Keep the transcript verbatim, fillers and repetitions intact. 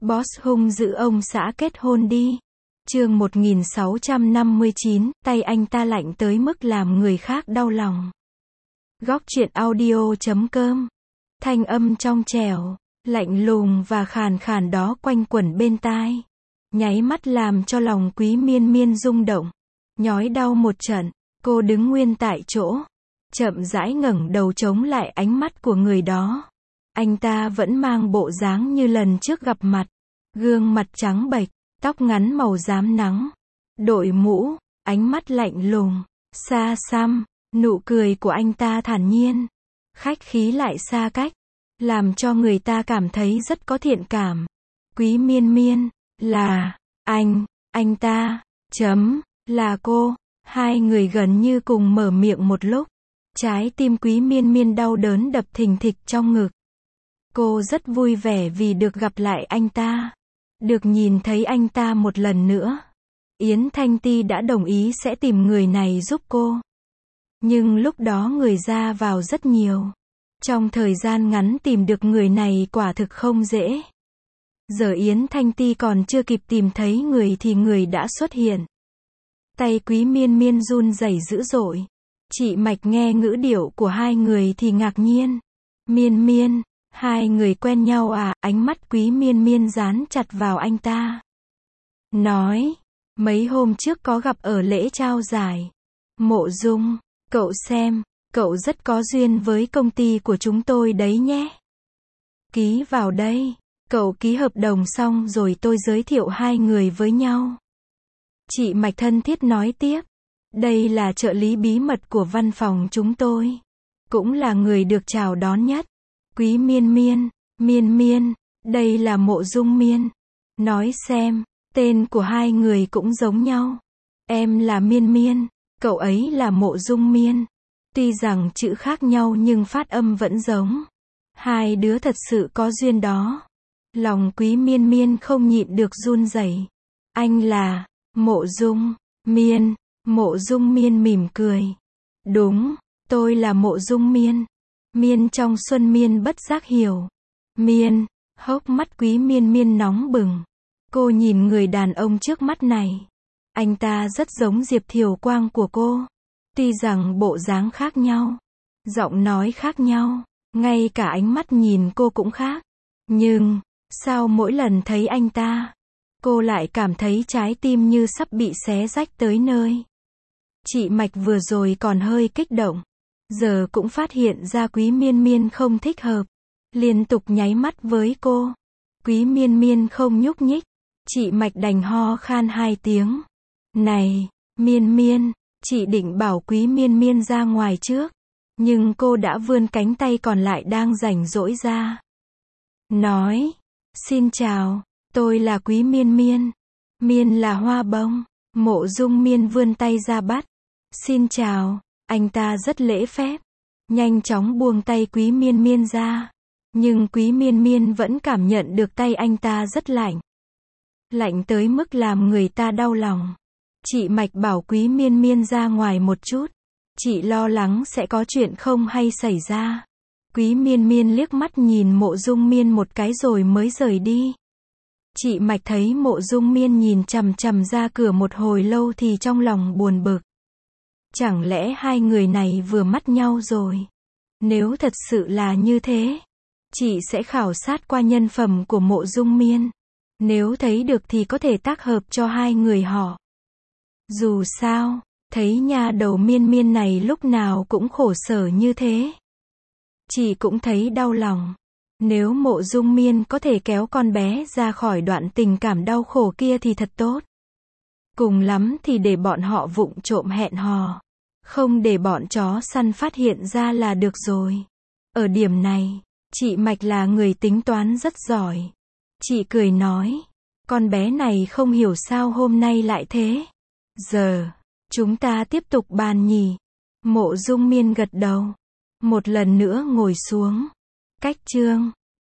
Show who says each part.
Speaker 1: Boss hung dữ ông xã kết hôn đi. Chương một nghìn sáu trăm năm mươi chín, tay anh ta lạnh tới mức làm người khác đau lòng. Góc truyện audio chấm com. Thanh âm trong trẻo, lạnh lùng và khàn khàn đó quanh quẩn bên tai, nháy mắt làm cho lòng Quý Miên Miên rung động, nhói đau một trận. Cô đứng nguyên tại chỗ, chậm rãi ngẩng đầu chống lại ánh mắt của người đó. Anh ta vẫn mang bộ dáng như lần trước gặp mặt, gương mặt trắng bệch, tóc ngắn màu rám nắng, đội mũ, ánh mắt lạnh lùng, xa xăm. Nụ cười của anh ta thản nhiên, khách khí lại xa cách, làm cho người ta cảm thấy rất có thiện cảm. Quý Miên Miên, là, anh, anh ta, chấm, là cô. Hai người gần như cùng mở miệng một lúc. Trái tim Quý Miên Miên đau đớn đập thình thịch trong ngực. Cô rất vui vẻ vì được gặp lại anh ta, được nhìn thấy anh ta một lần nữa. Yến Thanh Ti đã đồng ý sẽ tìm người này giúp cô. Nhưng lúc đó người ra vào rất nhiều. Trong thời gian ngắn tìm được người này quả thực không dễ. Giờ Yến Thanh Ti còn chưa kịp tìm thấy người thì người đã xuất hiện. Tay Quý Miên Miên run rẩy dữ dội. Chị Mạch nghe ngữ điệu của hai người thì ngạc nhiên. Miên Miên, hai người quen nhau à? Ánh mắt Quý Miên Miên dán chặt vào anh ta. Nói, mấy hôm trước có gặp ở lễ trao giải. Mộ Dung, cậu xem, cậu rất có duyên với công ty của chúng tôi đấy nhé. Ký vào đây, cậu ký hợp đồng xong rồi tôi giới thiệu hai người với nhau. Chị Mạch thân thiết nói tiếp. Đây là trợ lý bí mật của văn phòng chúng tôi. Cũng là người được chào đón nhất. Quý Miên Miên, Miên Miên, đây là Mộ Dung Miên. Nói xem, tên của hai người cũng giống nhau. Em là Miên Miên, cậu ấy là Mộ Dung Miên. Tuy rằng chữ khác nhau nhưng phát âm vẫn giống. Hai đứa thật sự có duyên đó. Lòng Quý Miên Miên không nhịn được run rẩy. Anh là Mộ Dung Miên. Mộ Dung Miên mỉm cười. Đúng, tôi là Mộ Dung Miên. Miên trong xuân Miên bất giác hiểu. Miên, hốc mắt Quý Miên Miên nóng bừng. Cô nhìn người đàn ông trước mắt này. Anh ta rất giống Diệp Thiều Quang của cô. Tuy rằng bộ dáng khác nhau, giọng nói khác nhau, ngay cả ánh mắt nhìn cô cũng khác. Nhưng, sao mỗi lần thấy anh ta, cô lại cảm thấy trái tim như sắp bị xé rách tới nơi. Chị Mạch vừa rồi còn hơi kích động, giờ cũng phát hiện ra Quý Miên Miên không thích hợp, liên tục nháy mắt với cô. Quý Miên Miên không nhúc nhích, chị Mạch đành ho khan hai tiếng. Này, Miên Miên, chị định bảo Quý Miên Miên ra ngoài trước, nhưng cô đã vươn cánh tay còn lại đang rảnh rỗi ra. Nói, xin chào, tôi là Quý Miên Miên. Miên là hoa bông. Mộ Dung Miên vươn tay ra bắt. Xin chào, anh ta rất lễ phép, nhanh chóng buông tay Quý Miên Miên ra. Nhưng Quý Miên Miên vẫn cảm nhận được tay anh ta rất lạnh. Lạnh tới mức làm người ta đau lòng. Chị Mạch bảo Quý Miên Miên ra ngoài một chút. Chị lo lắng sẽ có chuyện không hay xảy ra. Quý Miên Miên liếc mắt nhìn Mộ Dung Miên một cái rồi mới rời đi. Chị Mạch thấy Mộ Dung Miên nhìn chằm chằm ra cửa một hồi lâu thì trong lòng buồn bực. Chẳng lẽ hai người này vừa mắt nhau rồi? Nếu thật sự là như thế, chị sẽ khảo sát qua nhân phẩm của Mộ Dung Miên. Nếu thấy được thì có thể tác hợp cho hai người họ. Dù sao, thấy nha đầu Miên Miên này lúc nào cũng khổ sở như thế, chị cũng thấy đau lòng. Nếu Mộ Dung Miên có thể kéo con bé ra khỏi đoạn tình cảm đau khổ kia thì thật tốt. Cùng lắm thì để bọn họ vụng trộm hẹn hò, không để bọn chó săn phát hiện ra là được rồi. Ở điểm này, chị Mạch là người tính toán rất giỏi. Chị cười nói, con bé này không hiểu sao hôm nay lại thế. Giờ, chúng ta tiếp tục bàn nhỉ? Mộ Dung Miên gật đầu. Một lần nữa ngồi xuống. Cách chương